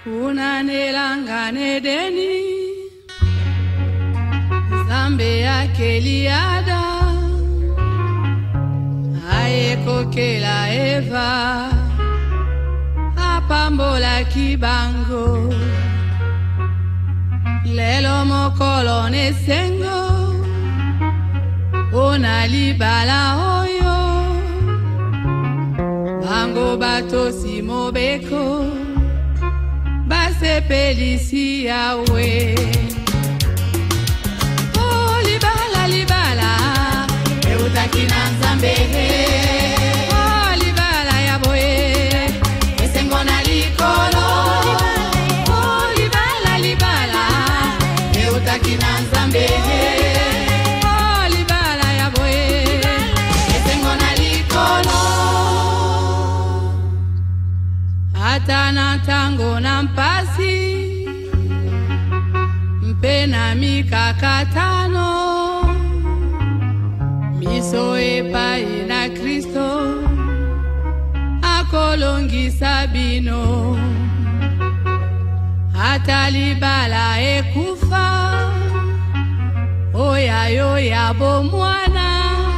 unanelangane deni zambe yake liada ayekokela Eva apambola kibango lelo mokolo nesengo onalibala oyo bango batosi mobeko basepelisi yawe oh libala libala eutaki na nzambe oh libala yaboe esengo na likolo oh libala libala eutaki na nzambe oh libala yaboe esengo na likolo atana tango na mpasi mpena mikakatano miso epai na Kristo akolongisa bino atalibala ekufa oyayo yabo mwana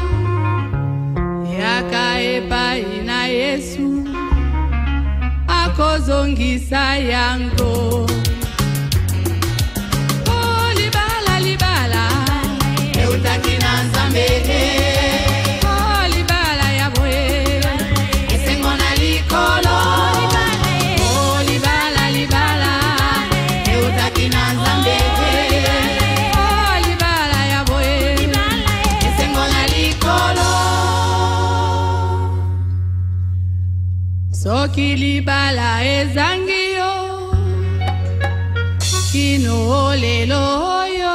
yaka epai na Yesu akozongisa yango oh libala libala eutaki na nzambe oh libala yaboe esengo na likolo oh libala libala eutaki na nzambe oh libala yaboe esengo na likolo soki libala ezangio kino lelo yo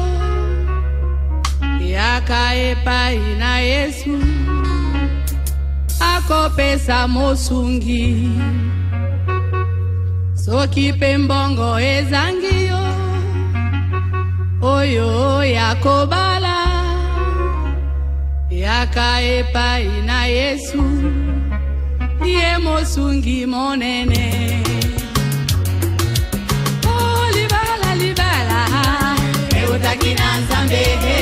yaka epai na Yesu akopesa mosungi soki pembongo ezangio oyo yakobala yaka epai na Yesu ye mosungi monene oh libala libala eutaki na nzambe